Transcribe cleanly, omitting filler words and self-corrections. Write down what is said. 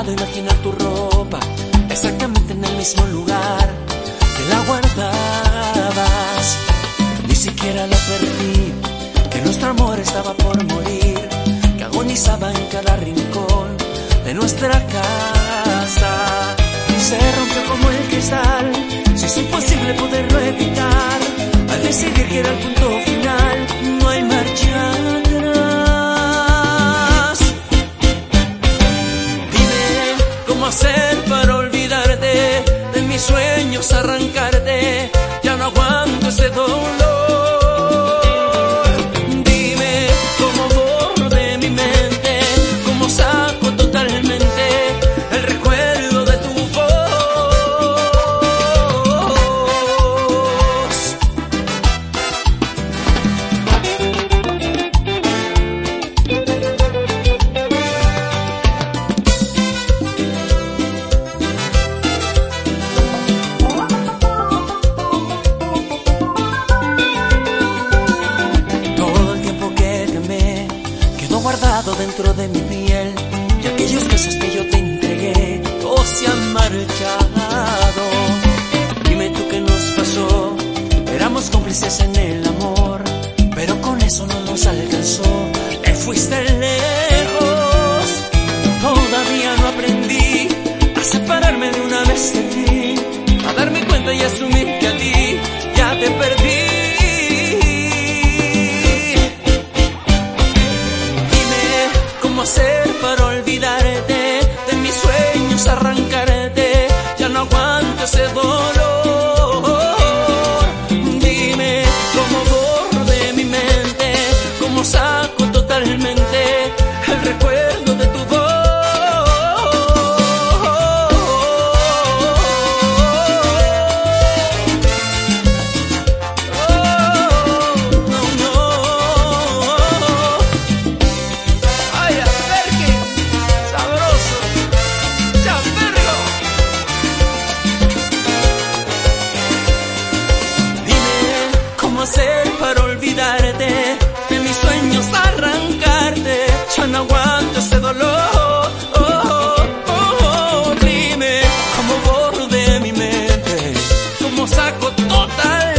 intentado imaginar tu ropa exactamente en el mismo lugar que la guardabas. Ni siquiera la perdí, que nuestro amor estaba por morir, que agonizaba en cada rincón de nuestra casa. Se rompió como el cristal, si es imposible poderlo evitar. Al decidir que era el punto final, no hay marcha atrás. Dime cómo hacer para olvidarte de mis sueños, arrancarte. Ya no aguanto ese dolor. Dime cómo borro de mi mente, cómo saco totalmente el recuerdo de tu voz. Guardado dentro de mi piel, y aquellos besos que yo te entregué, todos se han marchado. Dime tú qué nos pasó, éramos cómplices en el amor, pero con eso no nos alcanzó. Te fuiste lejos, todavía no aprendí a separarme de una vez de ti, a darme cuenta y asumir que a ti ya te perdí. ¿Cómo hacer para olvidarte de mis sueños, arrancarte? Ya no aguanto ese dolor. Dime cómo borro de mi mente, cómo saco totalmente el recuerdo de tu voz. Hacer para olvidarte de mis sueños, arrancarte. Ya no aguanto ese dolor. Dime cómo borro de mi mente, cómo saco total